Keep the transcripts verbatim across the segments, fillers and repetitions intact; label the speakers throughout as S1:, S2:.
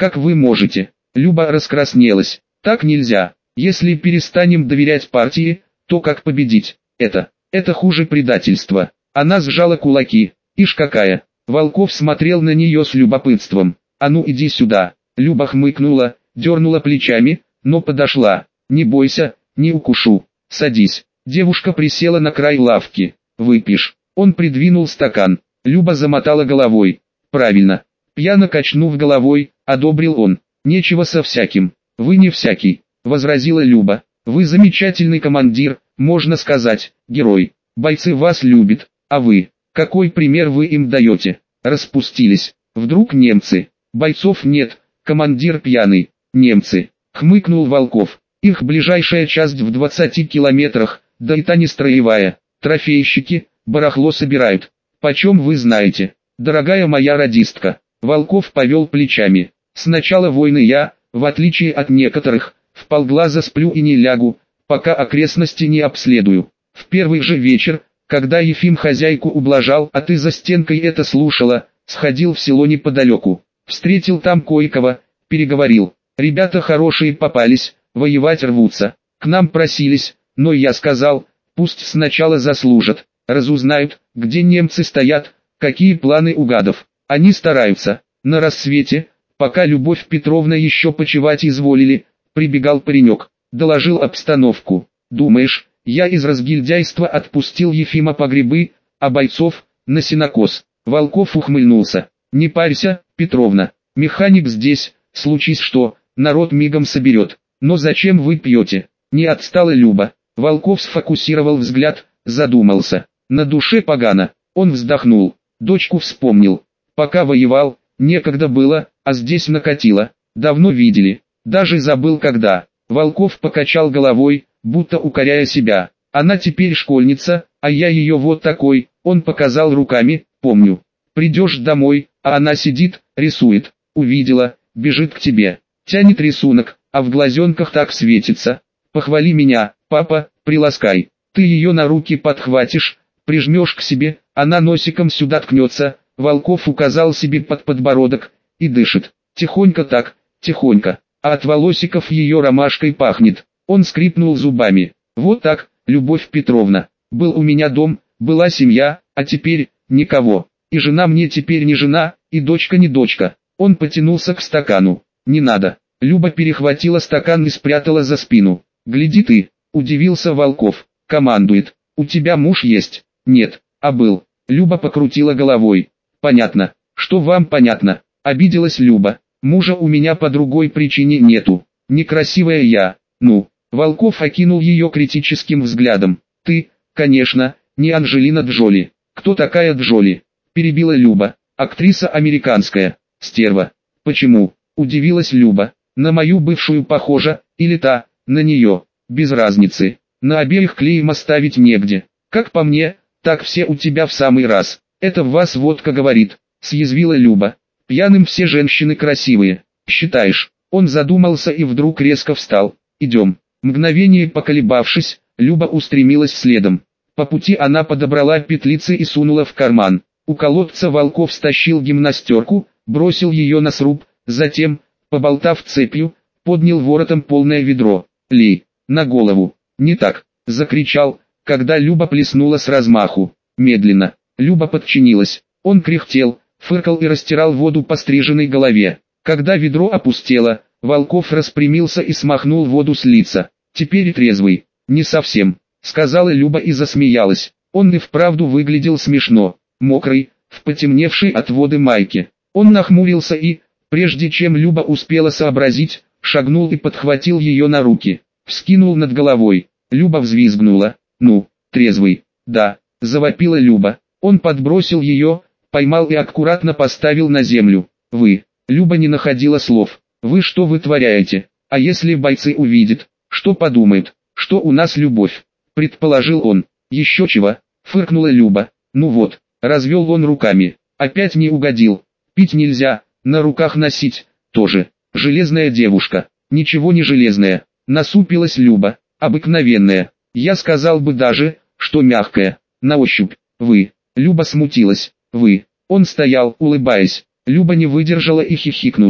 S1: Как вы можете? Люба раскраснелась. Так нельзя. Если перестанем доверять партии, то как победить? Это, это хуже предательства. Она сжала кулаки. Ишь какая. Волков смотрел на нее с любопытством. А ну иди сюда. Люба хмыкнула, дернула плечами, но подошла. Не бойся, не укушу. Садись. Девушка присела на край лавки. Выпьешь. Он придвинул стакан. Люба замотала головой. Правильно. Пьяно качнув головой, одобрил он. Нечего со всяким. Вы не всякий, возразила Люба. Вы замечательный командир, можно сказать, герой. Бойцы вас любят, а вы, какой пример вы им даете? Распустились. Вдруг немцы? Бойцов нет, командир пьяный. Немцы. Хмыкнул Волков. Их ближайшая часть в двадцати километрах, да и та не строевая. Трофейщики, барахло собирают. Почем вы знаете? Дорогая моя радистка. Волков повел плечами. Сначала войны я, в отличие от некоторых, вполглаза сплю и не лягу, пока окрестности не обследую. В первый же вечер, когда Ефим хозяйку ублажал, а ты за стенкой это слушала, сходил в село неподалеку. Встретил там кое-кого, переговорил. Ребята хорошие попались, воевать рвутся. К нам просились, но я сказал, пусть сначала заслужат, разузнают, где немцы стоят, какие планы у гадов. Они стараются. На рассвете, пока Любовь Петровна еще почивать изволили, прибегал паренек, доложил обстановку. Думаешь, я из разгильдяйства отпустил Ефима по грибы, а бойцов на сенокос? Волков ухмыльнулся. Не парься, Петровна, механик здесь, случись что, народ мигом соберет. Но зачем вы пьете? Не отстала Люба. Волков сфокусировал взгляд, задумался. На душе погано. Он вздохнул. Дочку вспомнил. Пока воевал, некогда было, а здесь накатило. Давно видели. Даже забыл когда. Волков покачал головой, будто укоряя себя. Она теперь школьница, а я ее вот такой. Он показал руками, помню. Придешь домой, а она сидит, рисует. Увидела, бежит к тебе. Тянет рисунок, а в глазенках так светится. Похвали меня, папа, приласкай. Ты ее на руки подхватишь, прижмешь к себе, она носиком сюда ткнется. Волков указал себе под подбородок, и дышит. Тихонько так, тихонько, а от волосиков ее ромашкой пахнет. Он скрипнул зубами. Вот так, Любовь Петровна. Был у меня дом, была семья, а теперь никого. И жена мне теперь не жена, и дочка не дочка. Он потянулся к стакану. Не надо. Люба перехватила стакан и спрятала за спину. Гляди ты, удивился Волков. Командует. У тебя муж есть? Нет, а был. Люба покрутила головой. Понятно. Что вам понятно? Обиделась Люба. Мужа у меня по другой причине нету. Некрасивая я. Ну, Волков окинул ее критическим взглядом. Ты, конечно, не Анджелина Джоли. Кто такая Джоли? Перебила Люба. Актриса американская. Стерва. Почему? Удивилась Люба. На мою бывшую похожа, или та, на нее. Без разницы. На обеих клеем оставить негде. Как по мне, так все у тебя в самый раз. Это в вас водка говорит, съязвила Люба. Пьяным все женщины красивые. Считаешь? Он задумался и вдруг резко встал. Идем. Мгновение поколебавшись, Люба устремилась следом. По пути она подобрала петлицы и сунула в карман. У колодца Волков стащил гимнастерку, бросил ее на сруб, затем, поболтав цепью, поднял воротом полное ведро. «Лей, на голову!» «Не так!» — закричал, когда Люба плеснула с размаху. Медленно. Люба подчинилась. Он кряхтел, фыркал и растирал воду по стриженной голове. Когда ведро опустело, Волков распрямился и смахнул воду с лица. «Теперь трезвый». «Не совсем», — сказала Люба и засмеялась. Он и вправду выглядел смешно. Мокрый, в потемневшей от воды майке. Он нахмурился и, прежде чем Люба успела сообразить, шагнул и подхватил ее на руки. Вскинул над головой. Люба взвизгнула. «Ну, трезвый?» «Да», — завопила Люба. Он подбросил ее, поймал и аккуратно поставил на землю. «Вы...» Люба не находила слов. «Вы что вытворяете? А если бойцы увидят? Что подумают? Что у нас любовь?» Предположил он. «Еще чего?» Фыркнула Люба. «Ну вот», развел он руками. «Опять не угодил. Пить нельзя, на руках носить, тоже. Железная девушка». «Ничего не железная», насупилась Люба. «Обыкновенная. Я сказал бы даже, что мягкая. На ощупь. Вы...» Люба смутилась. «Вы...» Он стоял, улыбаясь. Люба не выдержала и хихикнула.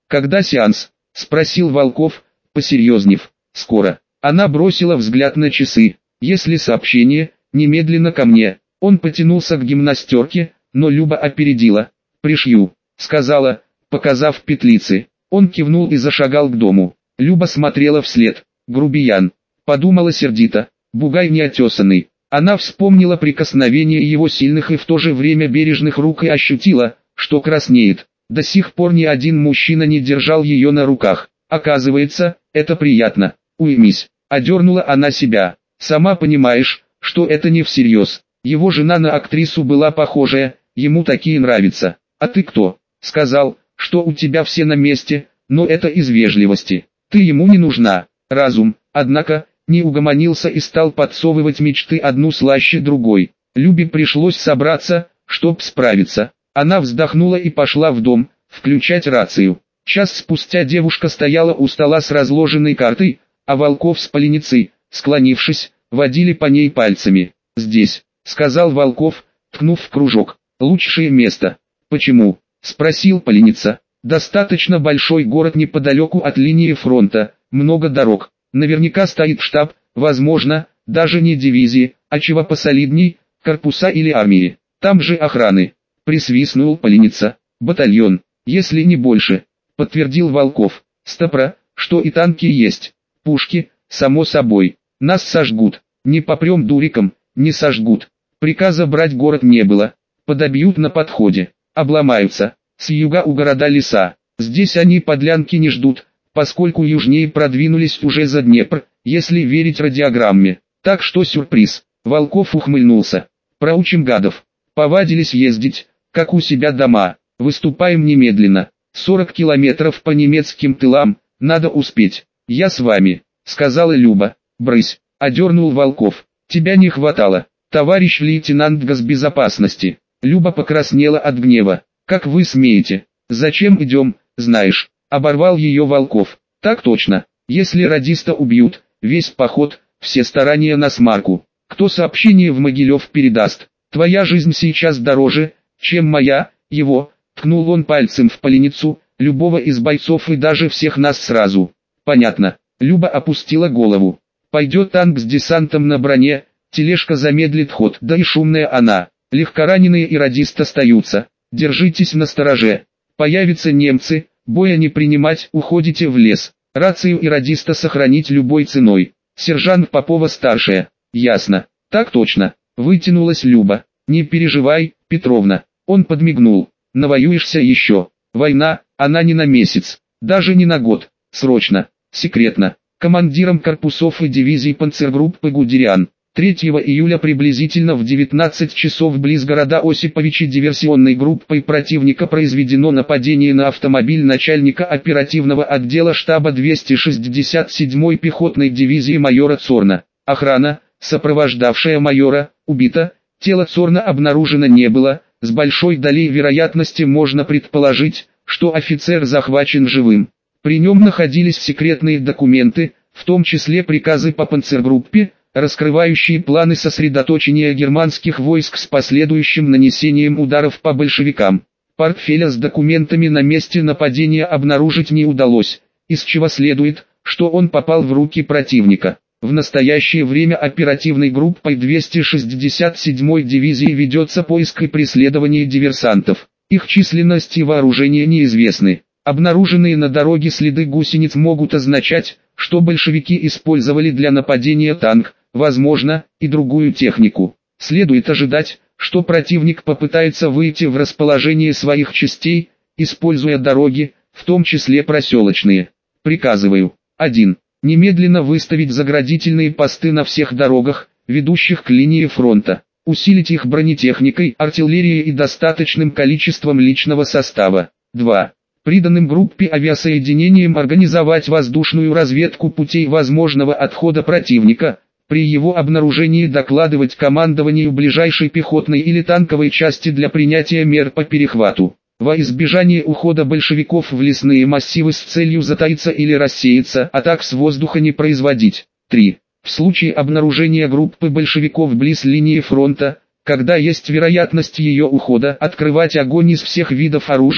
S1: «Когда сеанс?» – спросил Волков, посерьезнев. «Скоро». Она бросила взгляд на часы. «Если сообщение, немедленно ко мне». Он потянулся к гимнастерке, но Люба опередила. «Пришью», — сказала, показав петлицы. Он кивнул и зашагал к дому. Люба смотрела вслед. «Грубиян», — подумала сердито, — «бугай неотесанный». Она вспомнила прикосновение его сильных и в то же время бережных рук и ощутила, что краснеет. До сих пор ни один мужчина не держал ее на руках. Оказывается, это приятно. «Уймись», — одернула она себя. «Сама понимаешь, что это не всерьез. Его жена на актрису была похожая, ему такие нравятся. А ты кто? Сказал, что у тебя все на месте, но это из вежливости. Ты ему не нужна». Разум, однако, не угомонился и стал подсовывать мечты одну слаще другой. Любе пришлось собраться, чтоб справиться. Она вздохнула и пошла в дом, включать рацию. Час спустя девушка стояла у стола с разложенной картой, а Волков с поленицей, склонившись, водили по ней пальцами. «Здесь», — сказал Волков, ткнув в кружок. «Лучшее место». «Почему?» — спросил поленица. «Достаточно большой город неподалеку от линии фронта, много дорог. Наверняка стоит штаб, возможно, даже не дивизии, а чего посолидней, корпуса или армии. Там же охраны». Присвистнул поленица. «Батальон, если не больше», — подтвердил Волков. «Стопра, что и танки есть. Пушки, само собой. Нас сожгут. Не попрем дуриком, не сожгут. Приказа брать город не было. Подобьют на подходе. Обломаются. С юга у города леса. Здесь они подлянки не ждут, поскольку южнее продвинулись уже за Днепр, если верить радиограмме. Так что сюрприз». Волков ухмыльнулся. «Проучим гадов. Повадились ездить, как у себя дома. Выступаем немедленно. сорок километров по немецким тылам, надо успеть». «Я с вами», — сказала Люба. «Брысь», — одернул Волков. «Тебя не хватало, товарищ лейтенант госбезопасности». Люба покраснела от гнева. «Как вы смеете? Зачем идем, знаешь?» — оборвал ее Волков. «Так точно. Если радиста убьют, весь поход, все старания на смарку. Кто сообщение в Могилев передаст? Твоя жизнь сейчас дороже, чем моя, его». Ткнул он пальцем в поленицу, любого из бойцов и даже всех нас сразу. «Понятно». Люба опустила голову. «Пойдет танк с десантом на броне, тележка замедлит ход, да и шумная она. Легкораненые и радист остаются. Держитесь настороже. Появятся немцы, боя не принимать, уходите в лес. Рацию и радиста сохранить любой ценой. Сержант Попова-старшая». «Ясно». «Так точно», — вытянулась Люба. «Не переживай, Петровна». Он подмигнул. «Навоюешься еще. Война, она не на месяц, даже не на год. Срочно, секретно. Командиром корпусов и дивизий панцергруппы Гудериан. третьего июля приблизительно в девятнадцать часов близ города Осиповичи диверсионной группой противника произведено нападение на автомобиль начальника оперативного отдела штаба двухсот шестьдесят седьмой пехотной дивизии майора Цорна. Охрана, сопровождавшая майора, убита. Тело Цорна обнаружено не было. С большой долей вероятности можно предположить, что офицер захвачен живым. При нем находились секретные документы, в том числе приказы по панцергруппе, раскрывающие планы сосредоточения германских войск с последующим нанесением ударов по большевикам. Портфеля с документами на месте нападения обнаружить не удалось, из чего следует, что он попал в руки противника. В настоящее время оперативной группой двухсот шестьдесят седьмой дивизии ведется поиск и преследование диверсантов. Их численность и вооружение неизвестны. Обнаруженные на дороге следы гусениц могут означать, что большевики использовали для нападения танк, возможно, и другую технику. Следует ожидать, что противник попытается выйти в расположение своих частей, используя дороги, в том числе проселочные. Приказываю. один. Немедленно выставить заградительные посты на всех дорогах, ведущих к линии фронта. Усилить их бронетехникой, артиллерией и достаточным количеством личного состава. два. Приданным группе авиасоединениям организовать воздушную разведку путей возможного отхода противника, при его обнаружении докладывать командованию ближайшей пехотной или танковой части для принятия мер по перехвату. Во избежание ухода большевиков в лесные массивы с целью затаиться или рассеяться, атак с воздуха не производить. три. В случае обнаружения группы большевиков близ линии фронта, когда есть вероятность ее ухода, открывать огонь из всех видов оружия,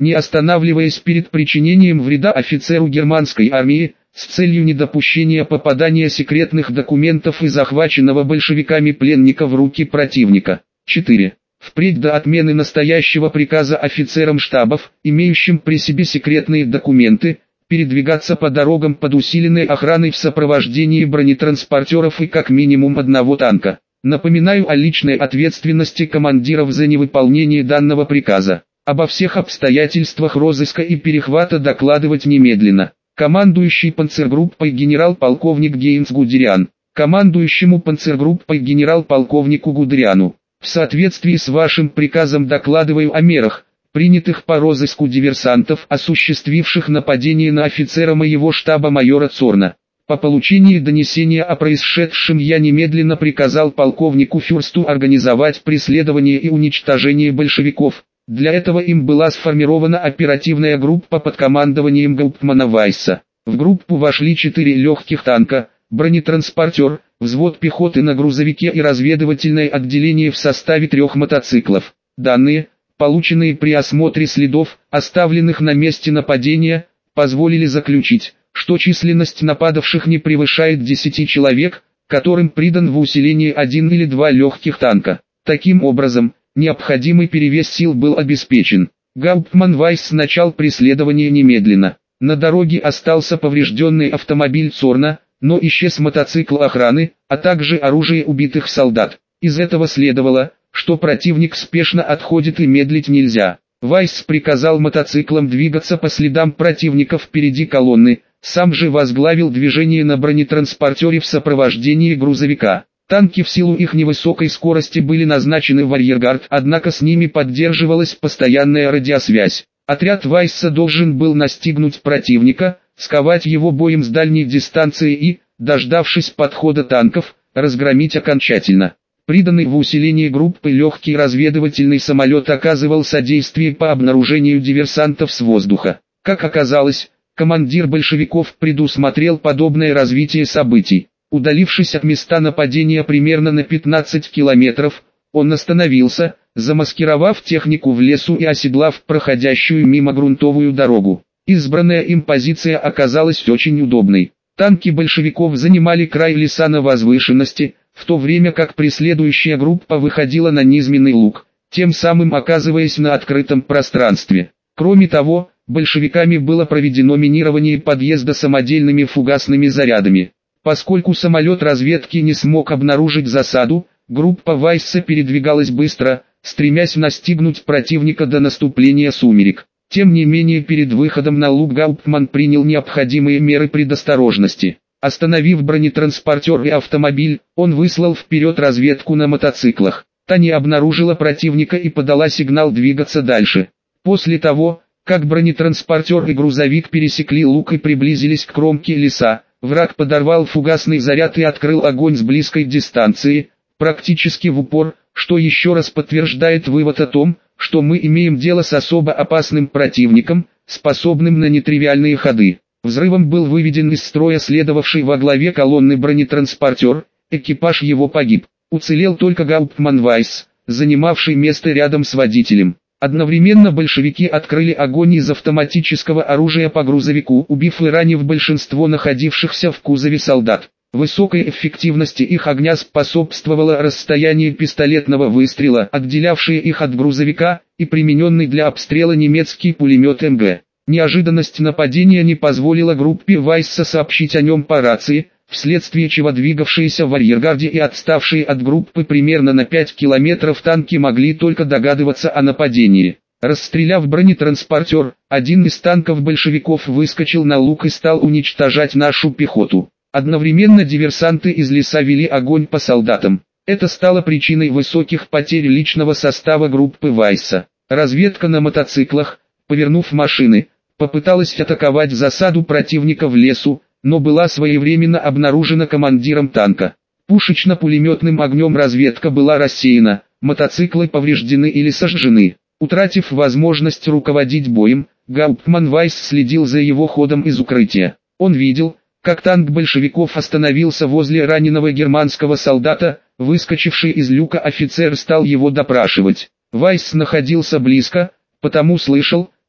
S1: не останавливаясь перед причинением вреда офицеру германской армии, с целью недопущения попадания секретных документов и захваченного большевиками пленника в руки противника. четыре. Впредь до отмены настоящего приказа офицерам штабов, имеющим при себе секретные документы, передвигаться по дорогам под усиленной охраной в сопровождении бронетранспортеров и как минимум одного танка. Напоминаю о личной ответственности командиров за невыполнение данного приказа. Обо всех обстоятельствах розыска и перехвата докладывать немедленно. Командующий панцергруппой генерал-полковник Гейнс Гудериан. Командующему панцергруппой генерал-полковнику Гудериану. В соответствии с вашим приказом докладываю о мерах, принятых по розыску диверсантов, осуществивших нападение на офицера моего штаба майора Цорна. По получении донесения о происшедшем я немедленно приказал полковнику Фюрсту организовать преследование и уничтожение большевиков. Для этого им была сформирована оперативная группа под командованием Гауптмана Вайсса. В группу вошли четыре легких танка, бронетранспортер, взвод пехоты на грузовике и разведывательное отделение в составе трех мотоциклов. Данные, полученные при осмотре следов, оставленных на месте нападения, позволили заключить, что численность нападавших не превышает десяти человек, которым придан в усиление один или два легких танка. Таким образом, необходимый перевес сил был обеспечен. Гауптман Вайсс начал преследование немедленно. На дороге остался поврежденный автомобиль Цорна, но исчез мотоцикл охраны, а также оружие убитых солдат. Из этого следовало, что противник спешно отходит и медлить нельзя. Вайсс приказал мотоциклам двигаться по следам противника впереди колонны, сам же возглавил движение на бронетранспортере в сопровождении грузовика. Танки в силу их невысокой скорости были назначены в арьергард, однако с ними поддерживалась постоянная радиосвязь. Отряд Вайсса должен был настигнуть противника, сковать его боем с дальней дистанции и, дождавшись подхода танков, разгромить окончательно. Приданный в усиление группы легкий разведывательный самолет оказывал содействие по обнаружению диверсантов с воздуха. Как оказалось, командир большевиков предусмотрел подобное развитие событий. Удалившись от места нападения примерно на пятнадцать километров, он остановился, замаскировав технику в лесу и оседлав проходящую мимо грунтовую дорогу. Избранная им позиция оказалась очень удобной. Танки большевиков занимали край леса на возвышенности, в то время как преследующая группа выходила на низменный луг, тем самым оказываясь на открытом пространстве. Кроме того, большевиками было проведено минирование подъезда самодельными фугасными зарядами. Поскольку самолет разведки не смог обнаружить засаду, группа Вайсса передвигалась быстро, стремясь настигнуть противника до наступления сумерек. Тем не менее, перед выходом на луг Гауптман принял необходимые меры предосторожности. Остановив бронетранспортер и автомобиль, он выслал вперед разведку на мотоциклах. Та не обнаружила противника и подала сигнал двигаться дальше. После того, как бронетранспортер и грузовик пересекли луг и приблизились к кромке леса, враг подорвал фугасный заряд и открыл огонь с близкой дистанции, практически в упор, что еще раз подтверждает вывод о том, что мы имеем дело с особо опасным противником, способным на нетривиальные ходы. Взрывом был выведен из строя следовавший во главе колонны бронетранспортер, экипаж его погиб. Уцелел только Гауптман Вайсс, занимавший место рядом с водителем. Одновременно большевики открыли огонь из автоматического оружия по грузовику, убив и ранив большинство находившихся в кузове солдат. Высокой эффективности их огня способствовало расстояние пистолетного выстрела, отделявшее их от грузовика, и примененный для обстрела немецкий пулемет эм гэ. Неожиданность нападения не позволила группе Вайсса сообщить о нем по рации, вследствие чего двигавшиеся в арьергарде и отставшие от группы примерно на пять километров танки могли только догадываться о нападении. Расстреляв бронетранспортер, один из танков большевиков выскочил на луг и стал уничтожать нашу пехоту. Одновременно диверсанты из леса вели огонь по солдатам. Это стало причиной высоких потерь личного состава группы Вайсса. Разведка на мотоциклах, повернув машины, попыталась атаковать засаду противника в лесу, но была своевременно обнаружена командиром танка. Пушечно-пулеметным огнем разведка была рассеяна, мотоциклы повреждены или сожжены. Утратив возможность руководить боем, Гауптман Вайсс следил за его ходом из укрытия. Он видел, как танк большевиков остановился возле раненого германского солдата, выскочивший из люка офицер стал его допрашивать. Вайсс находился близко, потому слышал,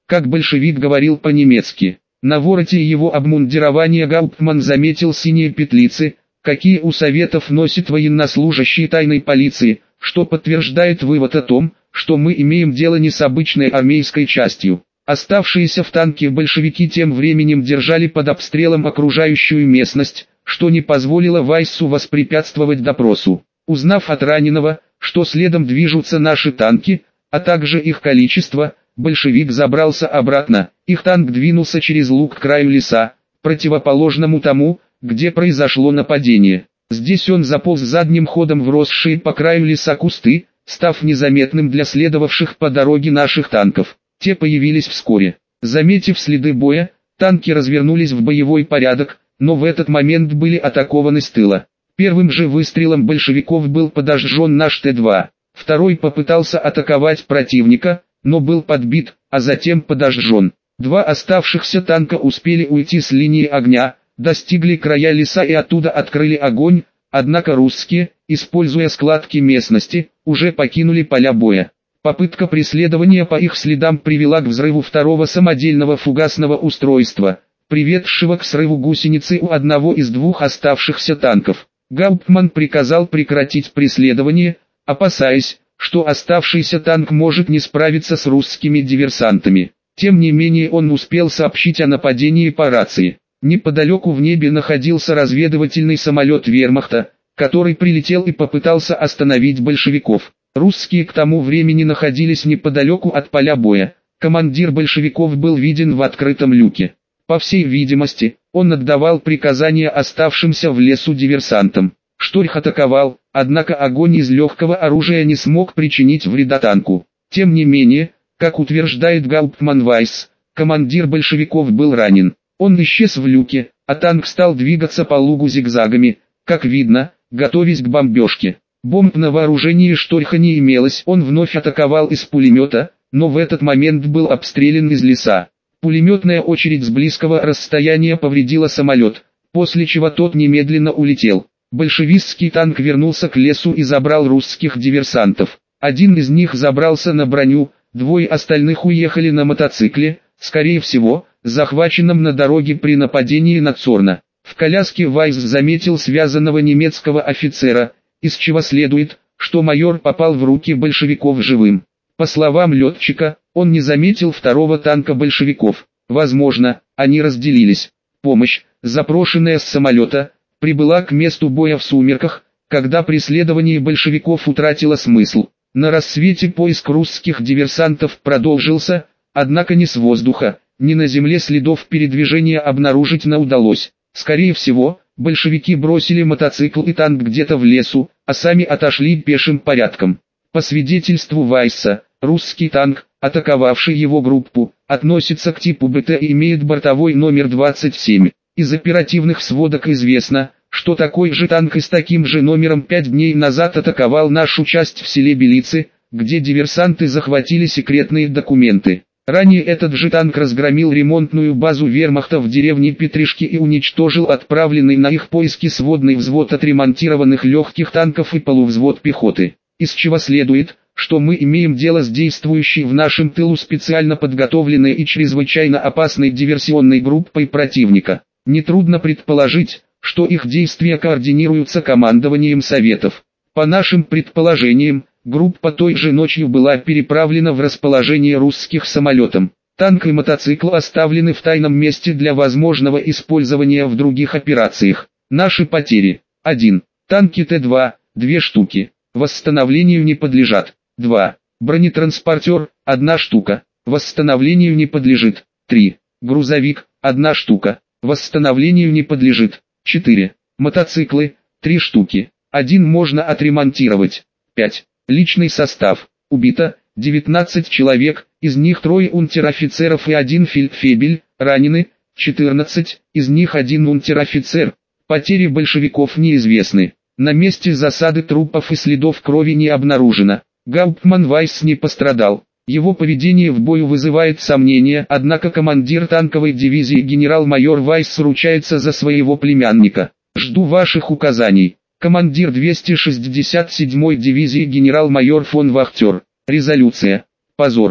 S1: как большевик говорил по-немецки. На вороте его обмундирования Гауптман заметил синие петлицы, какие у Советов носят военнослужащие тайной полиции, что подтверждает вывод о том, что мы имеем дело не с обычной армейской частью. Оставшиеся в танке большевики тем временем держали под обстрелом окружающую местность, что не позволило Вайссу воспрепятствовать допросу. Узнав от раненого, что следом движутся наши танки, а также их количество, большевик забрался обратно. Их танк двинулся через луг к краю леса, противоположному тому, где произошло нападение. Здесь он заполз задним ходом в росшие по краю леса кусты, став незаметным для следовавших по дороге наших танков. Те появились вскоре. Заметив следы боя, танки развернулись в боевой порядок, но в этот момент были атакованы с тыла. Первым же выстрелом большевиков был подожжен наш Т два. Второй попытался атаковать противника, но был подбит, а затем подожжен. Два оставшихся танка успели уйти с линии огня, достигли края леса и оттуда открыли огонь, однако русские, используя складки местности, уже покинули поля боя. Попытка преследования по их следам привела к взрыву второго самодельного фугасного устройства, приведшего к срыву гусеницы у одного из двух оставшихся танков. Гауптман приказал прекратить преследование, опасаясь, что оставшийся танк может не справиться с русскими диверсантами. Тем не менее он успел сообщить о нападении по рации. Неподалеку в небе находился разведывательный самолет вермахта, который прилетел и попытался остановить большевиков. Русские к тому времени находились неподалеку от поля боя. Командир большевиков был виден в открытом люке. По всей видимости, он отдавал приказания оставшимся в лесу диверсантам. Шторх атаковал, однако огонь из легкого оружия не смог причинить вреда танку. Тем не менее, как утверждает Гауптман Вайс, командир большевиков был ранен. Он исчез в люке, а танк стал двигаться по лугу зигзагами, как видно, готовясь к бомбежке. Бомб на вооружении Шторха не имелось, он вновь атаковал из пулемета, но в этот момент был обстрелян из леса. Пулеметная очередь с близкого расстояния повредила самолет, после чего тот немедленно улетел. Большевистский танк вернулся к лесу и забрал русских диверсантов. Один из них забрался на броню, двое остальных уехали на мотоцикле, скорее всего, захваченном на дороге при нападении на Цорна. В коляске Вайс заметил связанного немецкого офицера, из чего следует, что майор попал в руки большевиков живым. По словам летчика, он не заметил второго танка большевиков. Возможно, они разделились. Помощь, запрошенная с самолета, прибыла к месту боя в сумерках, когда преследование большевиков утратило смысл. На рассвете поиск русских диверсантов продолжился, однако ни с воздуха, ни на земле следов передвижения обнаружить не удалось. Скорее всего, большевики бросили мотоцикл и танк где-то в лесу, а сами отошли пешим порядком. По свидетельству Вайса, русский танк, атаковавший его группу, относится к типу БТ и имеет бортовой номер двадцать семь. Из оперативных сводок известно, что такой же танк и с таким же номером пять дней назад атаковал нашу часть в селе Белицы, где диверсанты захватили секретные документы. Ранее этот же танк разгромил ремонтную базу вермахта в деревне Петришки и уничтожил отправленный на их поиски сводный взвод отремонтированных легких танков и полувзвод пехоты. Из чего следует, что мы имеем дело с действующей в нашем тылу специально подготовленной и чрезвычайно опасной диверсионной группой противника. Нетрудно предположить, что их действия координируются командованием Советов. По нашим предположениям, группа той же ночью была переправлена в расположение русских самолетом. Танк и мотоцикл оставлены в тайном месте для возможного использования в других операциях. Наши потери. один. Танки Т два, две штуки. Восстановлению не подлежат. два. Бронетранспортер, одна штука. Восстановлению не подлежит. три. Грузовик, одна штука. Восстановлению не подлежит. четыре. Мотоциклы, три штуки. Один можно отремонтировать. пять. Личный состав. Убито девятнадцать человек, из них трое унтер-офицеров и один фельдфебель, ранены четырнадцать, из них один унтер-офицер. Потери большевиков неизвестны. На месте засады трупов и следов крови не обнаружено. Гауптман Вайс не пострадал. Его поведение в бою вызывает сомнения, однако командир танковой дивизии генерал-майор Вайс ручается за своего племянника. Жду ваших указаний. Командир двухсот шестьдесят седьмой дивизии генерал-майор фон Вахтер. Резолюция. Позор.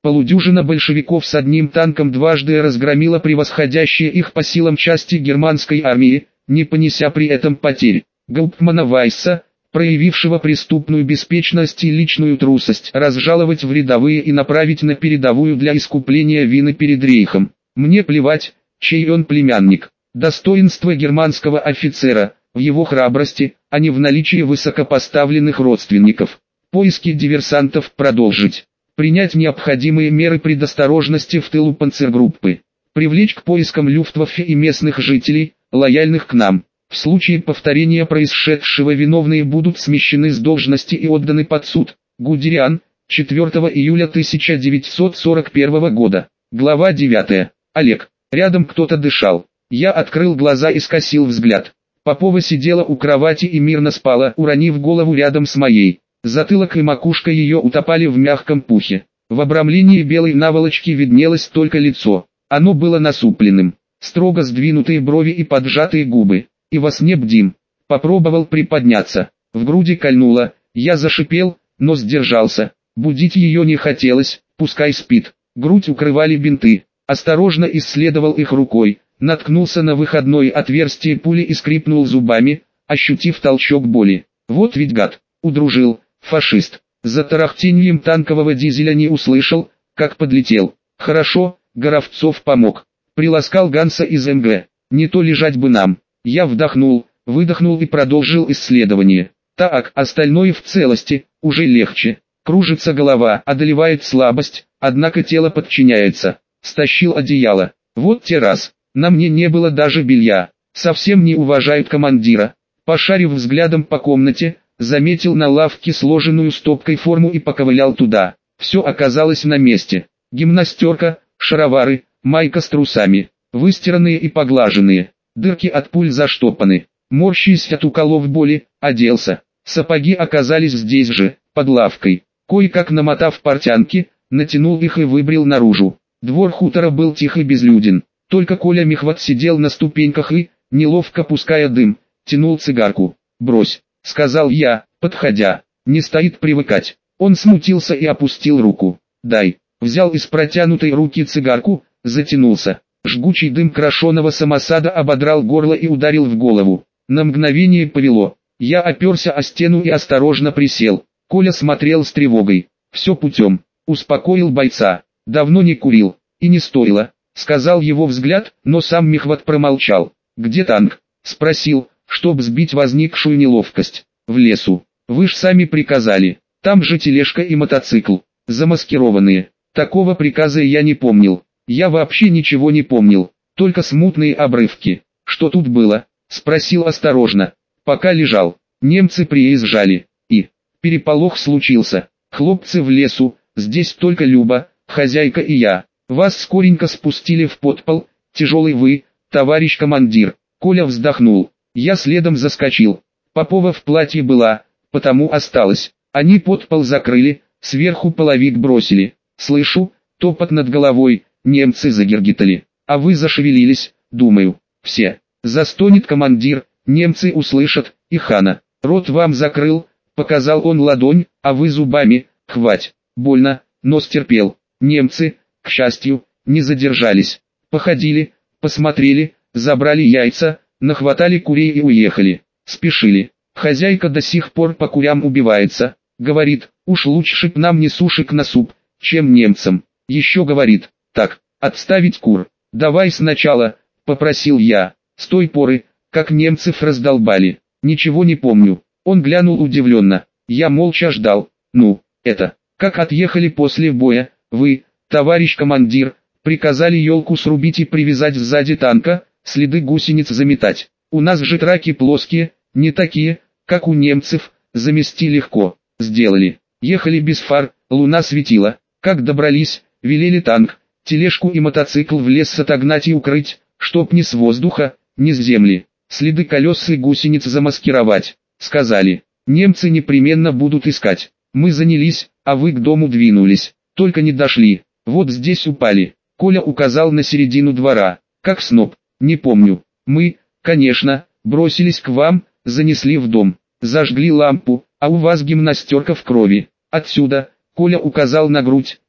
S1: Полудюжина большевиков с одним танком дважды разгромила превосходящие их по силам части германской армии, не понеся при этом потерь. Гауптмана Вайсса, проявившего преступную беспечность и личную трусость, разжаловать в рядовые и направить на передовую для искупления вины перед рейхом. Мне плевать, чей он племянник. Достоинство германского офицера в его храбрости, а не в наличии высокопоставленных родственников. Поиски диверсантов продолжить. Принять необходимые меры предосторожности в тылу панцергруппы. Привлечь к поискам Люфтваффе и местных жителей, лояльных к нам. В случае повторения происшедшего виновные будут смещены с должности и отданы под суд. Гудериан, четвёртого июля тысяча девятьсот сорок первого года. Глава девятая. Олег. Рядом кто-то дышал. Я открыл глаза и скосил взгляд. Попова сидела у кровати и мирно спала, уронив голову рядом с моей. Затылок и макушка ее утопали в мягком пухе. В обрамлении белой наволочки виднелось только лицо. Оно было насупленным. Строго сдвинутые брови и поджатые губы. И во сне бдим. Попробовал приподняться. В груди кольнуло. Я зашипел, но сдержался. Будить ее не хотелось, пускай спит. Грудь укрывали бинты. Осторожно исследовал их рукой. Наткнулся на выходное отверстие пули и скрипнул зубами, ощутив толчок боли. Вот ведь гад. Удружил. Фашист. За тарахтеньем танкового дизеля не услышал, как подлетел. Хорошо, Горовцов помог. Приласкал Ганса из эм гэ. Не то лежать бы нам. Я вдохнул, выдохнул и продолжил исследование. Так, остальное в целости, уже легче. Кружится голова, одолевает слабость, однако тело подчиняется. Стащил одеяло. Вот те раз. На мне не было даже белья. Совсем не уважают командира. Пошарив взглядом по комнате, заметил на лавке сложенную стопкой форму и поковылял туда. Все оказалось на месте. Гимнастерка, шаровары, майка с трусами, выстиранные и поглаженные. Дырки от пуль заштопаны. Морщись от уколов боли, оделся. Сапоги оказались здесь же, под лавкой. Кое-как намотав портянки, натянул их и выбрил наружу. Двор хутора был тих и безлюден. Только Коля Мехват сидел на ступеньках и, неловко пуская дым, тянул цигарку. «Брось», — сказал я, подходя. «Не стоит привыкать». Он смутился и опустил руку. «Дай». Взял из протянутой руки цигарку, затянулся. Жгучий дым крашеного самосада ободрал горло и ударил в голову. На мгновение повело. Я оперся о стену и осторожно присел. Коля смотрел с тревогой. «Все путем». Успокоил бойца. «Давно не курил. И не стоило», — сказал его взгляд, но сам Мехват промолчал. «Где танк?» — спросил, чтоб сбить возникшую неловкость. «В лесу. Вы ж сами приказали. Там же тележка и мотоцикл. Замаскированные». Такого приказа я не помнил. Я вообще ничего не помнил. Только смутные обрывки. «Что тут было?» — спросил осторожно. «Пока лежал. Немцы приезжали. И переполох случился. Хлопцы в лесу, здесь только Люба, хозяйка и я. Вас скоренько спустили в подпол, тяжелый вы, товарищ командир». Коля вздохнул. Я следом заскочил. Попова в платье была, потому осталось. Они подпол закрыли, сверху половик бросили. Слышу, топот над головой, немцы загергетали. А вы зашевелились, думаю. Все. Застонет командир, немцы услышат, и хана. «Рот вам закрыл», показал он ладонь, а вы зубами, хвать. Больно, но стерпел. Немцы, к счастью, не задержались. Походили, посмотрели, забрали яйца, нахватали курей и уехали. Спешили. Хозяйка до сих пор по курям убивается. Говорит, уж лучше б нам не сушек на суп, чем немцам. Еще говорит, так, отставить кур. Давай сначала, попросил я. С той поры, как немцев раздолбали. Ничего не помню. Он глянул удивленно. Я молча ждал. Ну, это, как отъехали после боя, вы, товарищ командир, приказали елку срубить и привязать сзади танка, следы гусениц заметать. У нас же траки плоские, не такие, как у немцев, замести легко. Сделали. Ехали без фар, луна светила. Как добрались, велели танк, тележку и мотоцикл в лес отогнать и укрыть, чтоб ни с воздуха, ни с земли. Следы колес и гусениц замаскировать. Сказали, немцы непременно будут искать. Мы занялись, а вы к дому двинулись. Только не дошли. Вот здесь упали. Коля указал на середину двора. Как сноп, не помню. Мы, конечно, бросились к вам, занесли в дом. Зажгли лампу, а у вас гимнастерка в крови. Отсюда, Коля указал на грудь,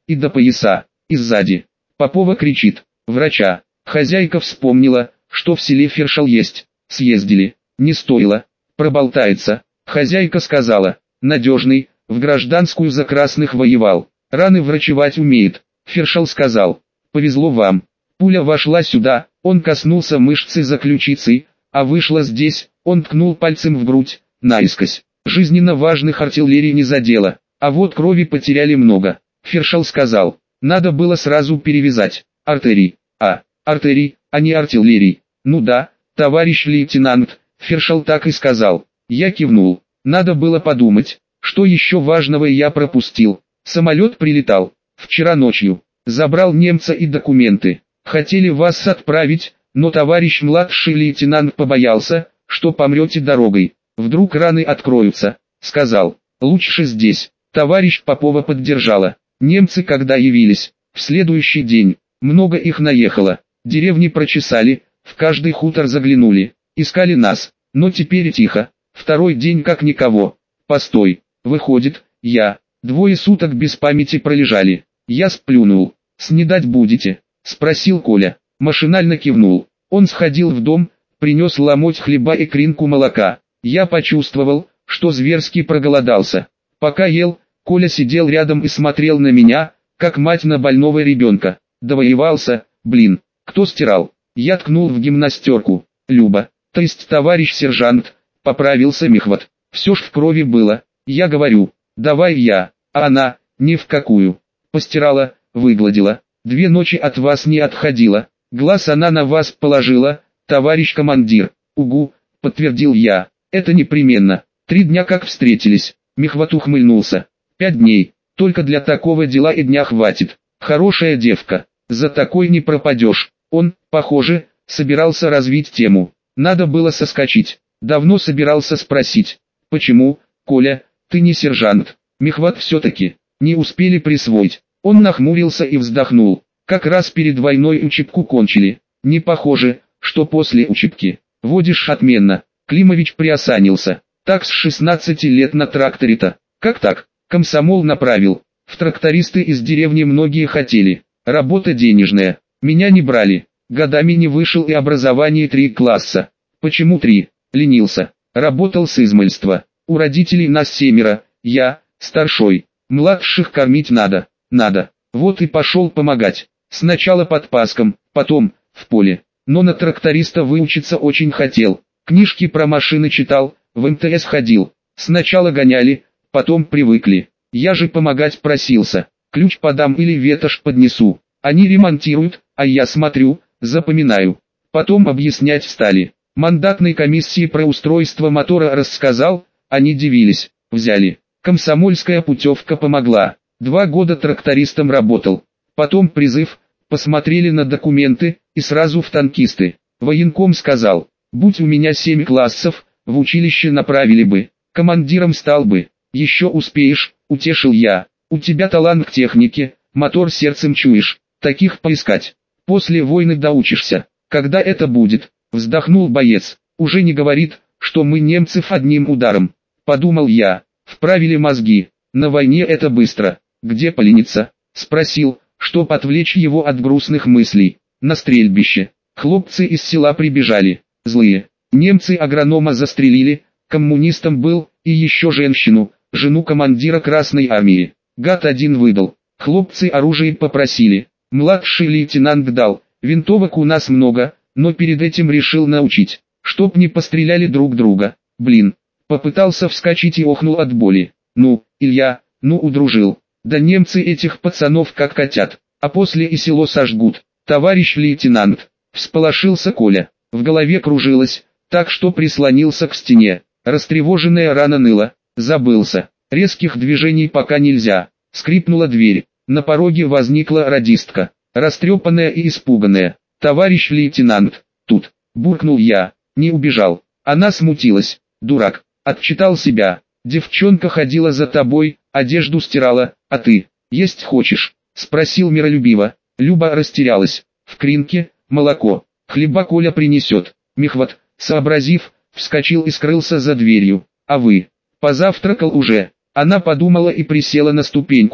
S1: и до пояса, и сзади. Попова кричит: «Врача!» Хозяйка вспомнила, что в селе Фершел есть. Съездили. Не стоило. Проболтается. Хозяйка сказала: «Надежный, в гражданскую за красных воевал. Раны врачевать умеет». Фершел сказал: «Повезло вам. Пуля вошла сюда». Он коснулся мышцы за ключицей, а вышла здесь. Он ткнул пальцем в грудь, наискось. Жизненно важных артиллерий не задело, а вот крови потеряли много. Фершел сказал: «Надо было сразу перевязать. Артерий. А, артерий, а не артиллерий». «Ну да, товарищ лейтенант», Фершел так и сказал. Я кивнул. Надо было подумать, что еще важного я пропустил. Самолет прилетал вчера ночью. Забрал немца и документы. Хотели вас отправить, но товарищ младший лейтенант побоялся, что помрете дорогой. Вдруг раны откроются. Сказал: «Лучше здесь». Товарищ Попова поддержала. Немцы когда явились? В следующий день. Много их наехало. Деревни прочесали, в каждый хутор заглянули. Искали нас, но теперь тихо. Второй день как никого. Постой. Выходит, я. Двое суток без памяти пролежали. Я сплюнул. «Снедать будете?» — спросил Коля. Машинально кивнул. Он сходил в дом, принес ломоть хлеба и кринку молока. Я почувствовал, что зверски проголодался. Пока ел, Коля сидел рядом и смотрел на меня, как мать на больного ребенка. Довоевался, блин. Кто стирал? Я ткнул в гимнастерку. Люба, то есть товарищ сержант, поправился Михват. Все ж в крови было. Я говорю: «Давай я», а она: «Ни в какую». Постирала, выгладила. Две ночи от вас не отходила. Глаз она на вас положила, товарищ командир. Угу, подтвердил я. Это непременно. Три дня как встретились. Михват ухмыльнулся. Пять дней. Только для такого дела и дня хватит. Хорошая девка. За такой не пропадешь. Он, похоже, собирался развить тему. Надо было соскочить. Давно собирался спросить. Почему, Коля, ты не сержант? Михват все-таки. Не успели присвоить. Он нахмурился и вздохнул. Как раз перед войной учебку кончили. Не похоже, что после учебки. Водишь отменно. Климович приосанился. Так с шестнадцати лет на тракторе-то. Как так? Комсомол направил. В трактористы из деревни многие хотели. Работа денежная. Меня не брали. Годами не вышел и образование три класса. Почему три? Ленился. Работал с измальства. У родителей нас семеро. Я, старшой. Младших кормить надо. Надо. Вот и пошел помогать. Сначала под паском, потом в поле. Но на тракториста выучиться очень хотел. Книжки про машины читал, в эм тэ эс ходил. Сначала гоняли, потом привыкли. Я же помогать просился. Ключ подам или ветошь поднесу. Они ремонтируют, а я смотрю, запоминаю. Потом объяснять стали. Мандатной комиссии про устройство мотора рассказал, они дивились. Взяли. Комсомольская путевка помогла. Два года трактористом работал. Потом призыв, посмотрели на документы, и сразу в танкисты. Военком сказал: «Будь у меня семь классов, в училище направили бы, командиром стал бы». «Еще успеешь», — утешил я. «У тебя талант к технике, мотор сердцем чуешь, таких поискать. После войны доучишься». «Когда это будет?» — вздохнул боец. «Уже не говорит, что мы немцев одним ударом». Подумал я. Вправили мозги. На войне это быстро. «Где полениться?» — спросил, что отвлечь его от грустных мыслей. «На стрельбище. Хлопцы из села прибежали. Злые. Немцы агронома застрелили, коммунистом был, и еще женщину, жену командира Красной армии. Гад один выдал. Хлопцы оружие попросили. Младший лейтенант дал. Винтовок у нас много, но перед этим решил научить, чтоб не постреляли друг друга. Блин». Попытался вскочить и охнул от боли. «Ну, Илья, ну удружил. Да немцы этих пацанов как котят, а после и село сожгут. Товарищ лейтенант», — всполошился Коля. В голове кружилось, так что прислонился к стене. Растревоженная рана ныла. Забылся. Резких движений пока нельзя. Скрипнула дверь. На пороге возникла радистка, растрепанная и испуганная. «Товарищ лейтенант, тут», — буркнул я. Не убежал. Она смутилась. «Дурак», — отчитал себя. «Девчонка ходила за тобой, одежду стирала, а ты, есть хочешь?» — спросил миролюбиво. Люба растерялась. «В кринке, молоко. Хлеба Коля принесет». Михват, сообразив, вскочил и скрылся за дверью. «А вы? Позавтракал уже?» Она подумала и присела на ступеньку.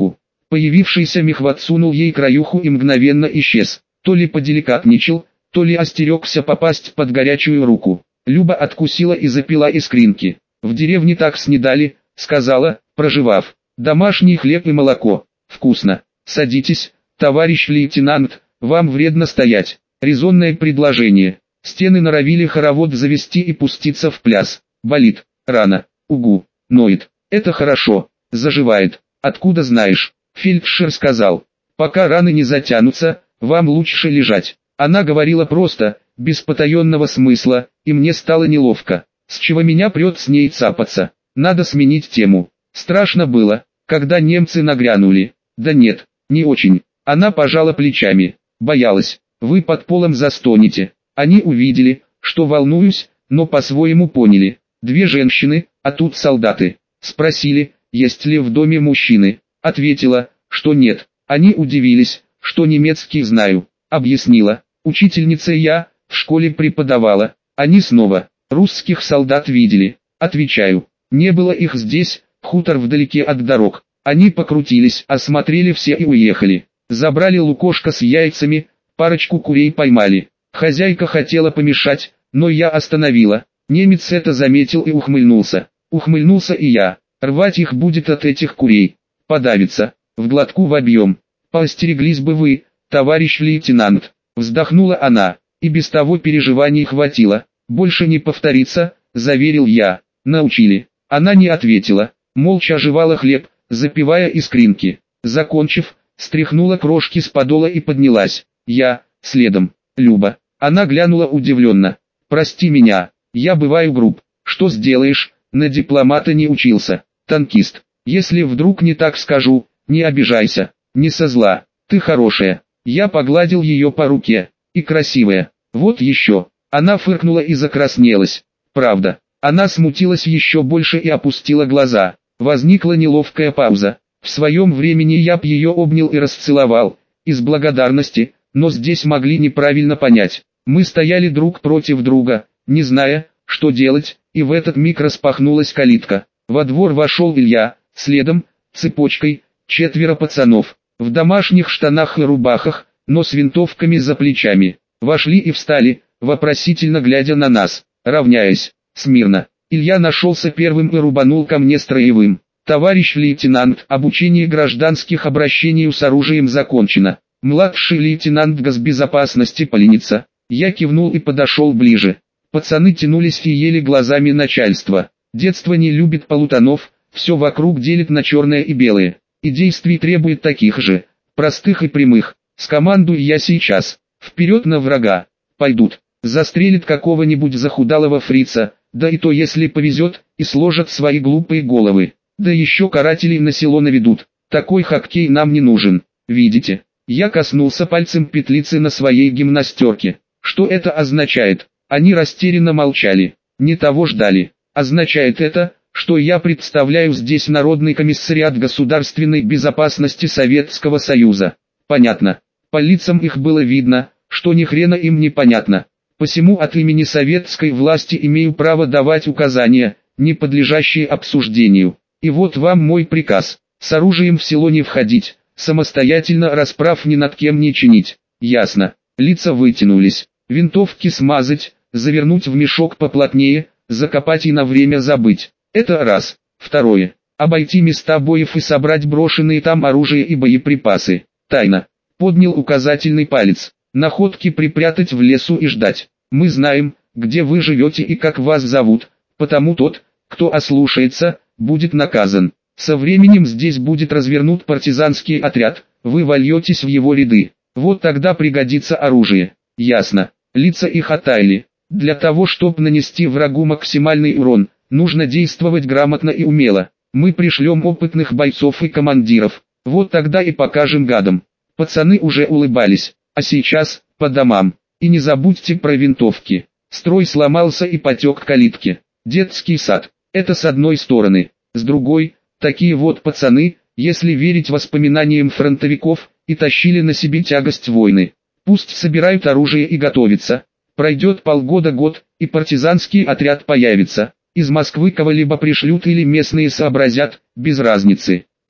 S1: Появившийся мехват сунул ей краюху и мгновенно исчез. То ли поделикатничал, то ли остерегся попасть под горячую руку. Люба откусила и запила искринки. «В деревне так снедали», — сказала, проживав. «Домашний хлеб и молоко. Вкусно. Садитесь, товарищ лейтенант, вам вредно стоять». Резонное предложение. Стены норовили хоровод завести и пуститься в пляс. Болит. Рана. Угу. Ноет. Это хорошо. Заживает. Откуда знаешь? Фельдшер сказал. Пока раны не затянутся, вам лучше лежать. Она говорила просто, без потаенного смысла, и мне стало неловко. С чего меня прет с ней цапаться? Надо сменить тему. Страшно было, когда немцы нагрянули. Да нет, не очень. Она пожала плечами. Боялась. Вы под полом застонете. Они увидели, что волнуюсь, но по-своему поняли. Две женщины, а тут солдаты. Спросили, есть ли в доме мужчины. Ответила, что нет. Они удивились, что немецкий знаю. Объяснила. Учительница я, в школе преподавала. Они снова, русских солдат видели. Отвечаю, не было их здесь, хутор вдалеке от дорог. Они покрутились, осмотрели все и уехали. Забрали лукошко с яйцами, парочку курей поймали. Хозяйка хотела помешать, но я остановила. Немец это заметил и ухмыльнулся. Ухмыльнулся и я. Рвать их будет от этих курей. Подавится. В глотку вобьем. Поостереглись бы вы, товарищ лейтенант. Вздохнула она. И без того переживаний хватило. Больше не повторится, заверил я. Научили. Она не ответила. Молча жевала хлеб, запивая искринки. Закончив, стряхнула крошки с подола и поднялась. Я, следом. Люба. Она глянула удивленно. «Прости меня, я бываю груб. Что сделаешь, на дипломата не учился. Танкист. Если вдруг не так скажу, не обижайся. Не со зла. Ты хорошая». Я погладил ее по руке. И красивая. Вот еще. Она фыркнула и закраснелась. Правда. Она смутилась еще больше и опустила глаза. Возникла неловкая пауза. В своем времени я б ее обнял и расцеловал. Из благодарности, но здесь могли неправильно понять. Мы стояли друг против друга, не зная, что делать, и в этот миг распахнулась калитка. Во двор вошел Илья, следом, цепочкой, четверо пацанов, в домашних штанах и рубахах, но с винтовками за плечами. Вошли и встали, вопросительно глядя на нас, равняясь, смирно. Илья нашелся первым и рубанул ко мне строевым. «Товарищ лейтенант, обучение гражданских обращению с оружием закончено. Младший лейтенант госбезопасности Поленится». Я кивнул и подошел ближе. Пацаны тянулись и ели глазами начальства. Детство не любит полутонов, все вокруг делит на черное и белое. И действий требует таких же, простых и прямых. Скомандую я сейчас. Вперед на врага. Пойдут. Застрелят какого-нибудь захудалого фрица, да и то если повезет, и сложат свои глупые головы. Да еще карателей на село наведут. Такой хоккей нам не нужен. Видите? Я коснулся пальцем петлицы на своей гимнастерке. Что это означает? Они растерянно молчали. Не того ждали. Означает это, что я представляю здесь Народный комиссариат государственной безопасности Советского Союза. Понятно. По лицам их было видно, что ни хрена им не понятно. Посему от имени советской власти имею право давать указания, не подлежащие обсуждению. И вот вам мой приказ. С оружием в село не входить, самостоятельно расправ ни над кем не чинить. Ясно. Лица вытянулись. Винтовки смазать, завернуть в мешок поплотнее, закопать и на время забыть. Это раз. Второе. Обойти места боев и собрать брошенные там оружие и боеприпасы. Тайна. Поднял указательный палец. Находки припрятать в лесу и ждать. Мы знаем, где вы живете и как вас зовут, потому тот, кто ослушается, будет наказан. Со временем здесь будет развернут партизанский отряд, вы вольетесь в его ряды. Вот тогда пригодится оружие. Ясно. Лица их оттаяли. Для того, чтобы нанести врагу максимальный урон, нужно действовать грамотно и умело. Мы пришлем опытных бойцов и командиров. Вот тогда и покажем гадам. Пацаны уже улыбались. А сейчас, по домам. И не забудьте про винтовки. Строй сломался и потек к калитке. Детский сад. Это с одной стороны. С другой, такие вот пацаны, если верить воспоминаниям фронтовиков, и тащили на себе тягость войны. Пусть собирают оружие и готовятся. Пройдет полгода-год, и партизанский отряд появится. Из Москвы кого-либо пришлют или местные сообразят, без разницы.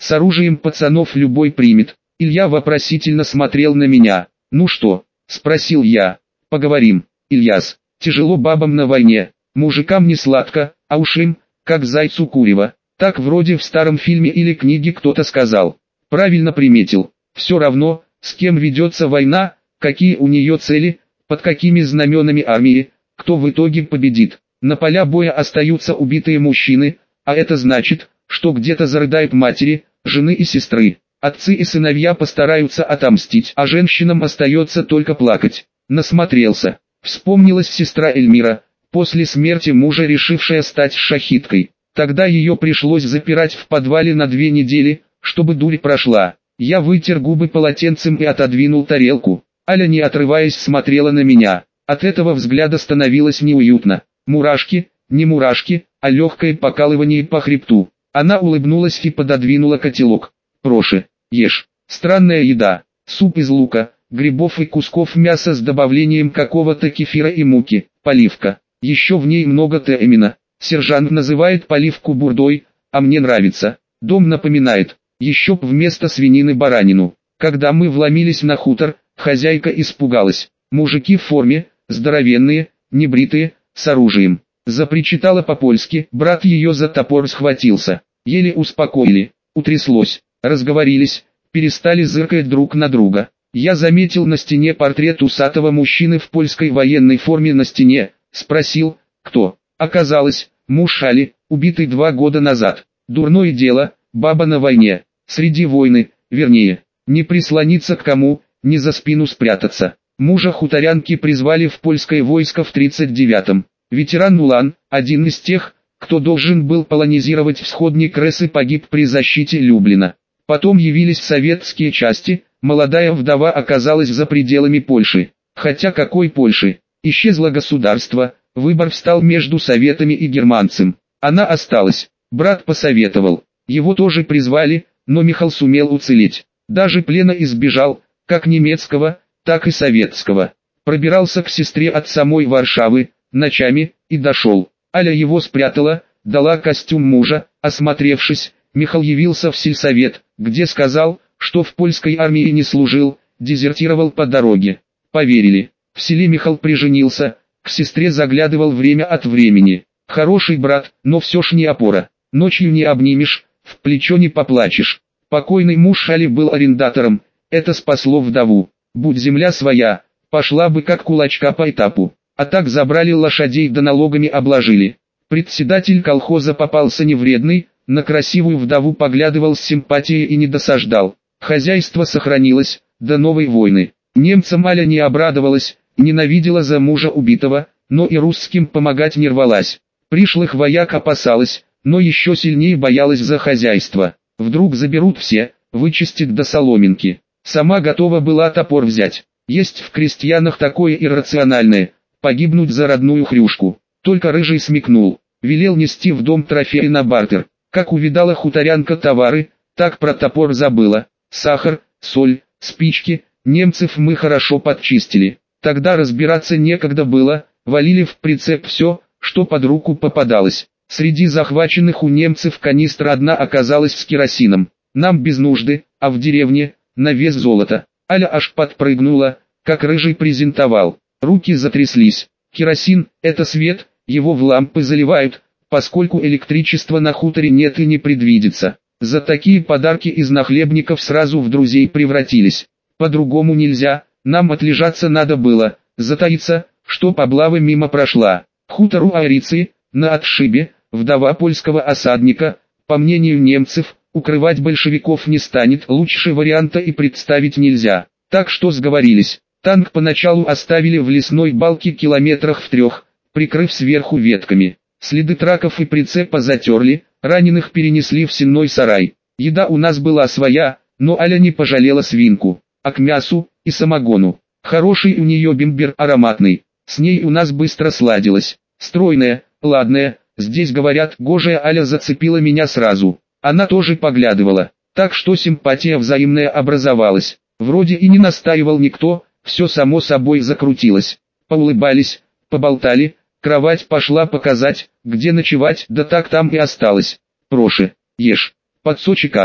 S1: С оружием пацанов любой примет. Илья вопросительно смотрел на меня. «Ну что?» – спросил я. «Поговорим, Ильяс. Тяжело бабам на войне. Мужикам не сладко, а уж им, как зайцу курево». Так вроде в старом фильме или книге кто-то сказал. Правильно приметил. Все равно, с кем ведется война, какие у нее цели, под какими знаменами армии, кто в итоге победит. На поля боя остаются убитые мужчины, а это значит, что где-то зарыдают матери, жены и сестры. Отцы и сыновья постараются отомстить, а женщинам остается только плакать. Насмотрелся. Вспомнилась сестра Эльмира, после смерти мужа решившая стать шахидкой. Тогда ее пришлось запирать в подвале на две недели, чтобы дурь прошла. Я вытер губы полотенцем и отодвинул тарелку. Аля, не отрываясь, смотрела на меня. От этого взгляда становилось неуютно. Мурашки, не мурашки, а легкое покалывание по хребту. Она улыбнулась и пододвинула котелок. «Проше, ешь. Странная еда. Суп из лука, грибов и кусков мяса с добавлением какого-то кефира и муки. Поливка. Еще в ней много теэмина. Сержант называет поливку бурдой, а мне нравится. Дом напоминает. Еще вместо свинины баранину». Когда мы вломились на хутор, хозяйка испугалась. Мужики в форме, здоровенные, небритые, с оружием. Запричитала по-польски, брат ее за топор схватился. Еле успокоили, утряслось, разговорились, перестали зыркать друг на друга. Я заметил на стене портрет усатого мужчины в польской военной форме на стене, спросил, кто. Оказалось, муж Али, убитый два года назад. Дурное дело, баба на войне, среди войны, вернее, не прислониться к кому, не за спину спрятаться. Мужа хуторянки призвали в польское войско в тридцать девятом. Ветеран Улан, один из тех, кто должен был полонизировать всходни Кресы, погиб при защите Люблина. Потом явились советские части, молодая вдова оказалась за пределами Польши. Хотя какой Польши? Исчезло государство, выбор встал между советами и германцем. Она осталась. Брат посоветовал. Его тоже призвали, но Михал сумел уцелеть. Даже плена избежал, как немецкого, так и советского. Пробирался к сестре от самой Варшавы, ночами, и дошел. Аля его спрятала, дала костюм мужа. Осмотревшись, Михал явился в сельсовет, где сказал, что в польской армии не служил, дезертировал по дороге. Поверили. В селе Михал приженился, к сестре заглядывал время от времени. Хороший брат, но все ж не опора. Ночью не обнимешь, в плечо не поплачешь. Покойный муж Али был арендатором, это спасло вдову. Будь земля своя, пошла бы как кулачка по этапу. А так забрали лошадей да налогами обложили. Председатель колхоза попался невредный, на красивую вдову поглядывал с симпатией и не досаждал. Хозяйство сохранилось, до новой войны. Немцам Аля не обрадовалась, ненавидела за мужа убитого, но и русским помогать не рвалась. Пришлых вояк опасалась, но еще сильнее боялась за хозяйство. Вдруг заберут все, вычистит до соломинки. Сама готова была топор взять. Есть в крестьянах такое иррациональное, погибнуть за родную хрюшку. Только рыжий смекнул, велел нести в дом трофеи на бартер. Как увидала хуторянка товары, так про топор забыла. Сахар, соль, спички, немцев мы хорошо подчистили. Тогда разбираться некогда было, валили в прицеп все, что под руку попадалось. Среди захваченных у немцев канистра одна оказалась с керосином. Нам без нужды, а в деревне, на вес золота. Аля аж подпрыгнула, как рыжий презентовал. Руки затряслись. Керосин – это свет, его в лампы заливают, поскольку электричества на хуторе нет и не предвидится. За такие подарки из нахлебников сразу в друзей превратились. По-другому нельзя, нам отлежаться надо было, затаиться, чтоб облава мимо прошла. Хутор у Арицы, на отшибе, вдова польского осадника, по мнению немцев, укрывать большевиков не станет, лучше варианта и представить нельзя. Так что сговорились. Танк поначалу оставили в лесной балке километрах в трех, прикрыв сверху ветками. Следы траков и прицепа затерли, раненых перенесли в сенной сарай. Еда у нас была своя, но Аля не пожалела свинку. А к мясу и самогону. Хороший у нее бимбер, ароматный. С ней у нас быстро сладилось. Стройная, ладная, здесь говорят, гожая Аля зацепила меня сразу. Она тоже поглядывала, так что симпатия взаимная образовалась. Вроде и не настаивал никто, все само собой закрутилось. Поулыбались, поболтали, кровать пошла показать, где ночевать, да так там и осталось. Проше, ешь, подсочи каш.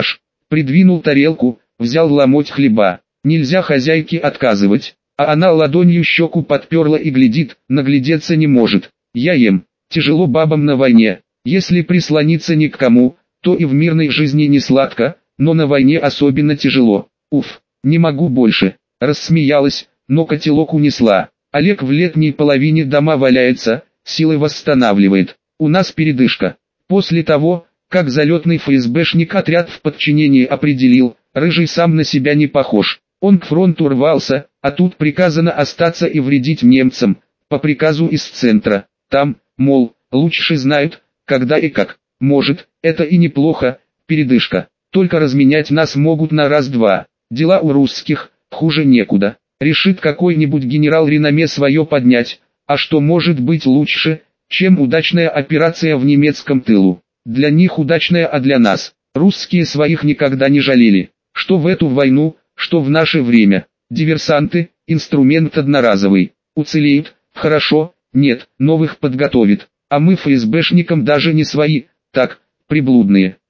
S1: Придвинул тарелку, взял ломоть хлеба. Нельзя хозяйке отказывать, а она ладонью щеку подперла и глядит, наглядеться не может. Я ем. Тяжело бабам на войне. Если прислониться ни к кому, то и в мирной жизни не сладко, но на войне особенно тяжело. Уф, не могу больше. Рассмеялась, но котелок унесла. Олег в летней половине дома валяется, силы восстанавливает. У нас передышка. После того, как залетный ФСБшник отряд в подчинении определил, Рыжий сам на себя не похож. Он к фронту рвался, а тут приказано остаться и вредить немцам, по приказу из центра. Там, мол, лучше знают, когда и как. Может, это и неплохо, передышка. Только разменять нас могут на раз-два. Дела у русских, хуже некуда. Решит какой-нибудь генерал реноме свое поднять, а что может быть лучше, чем удачная операция в немецком тылу. Для них удачная, а для нас. Русские своих никогда не жалели. Что в эту войну, что в наше время. Диверсанты, инструмент одноразовый. Уцелеют, хорошо, нет, новых подготовит. А мы ФСБшникам даже не свои, так, приблудные.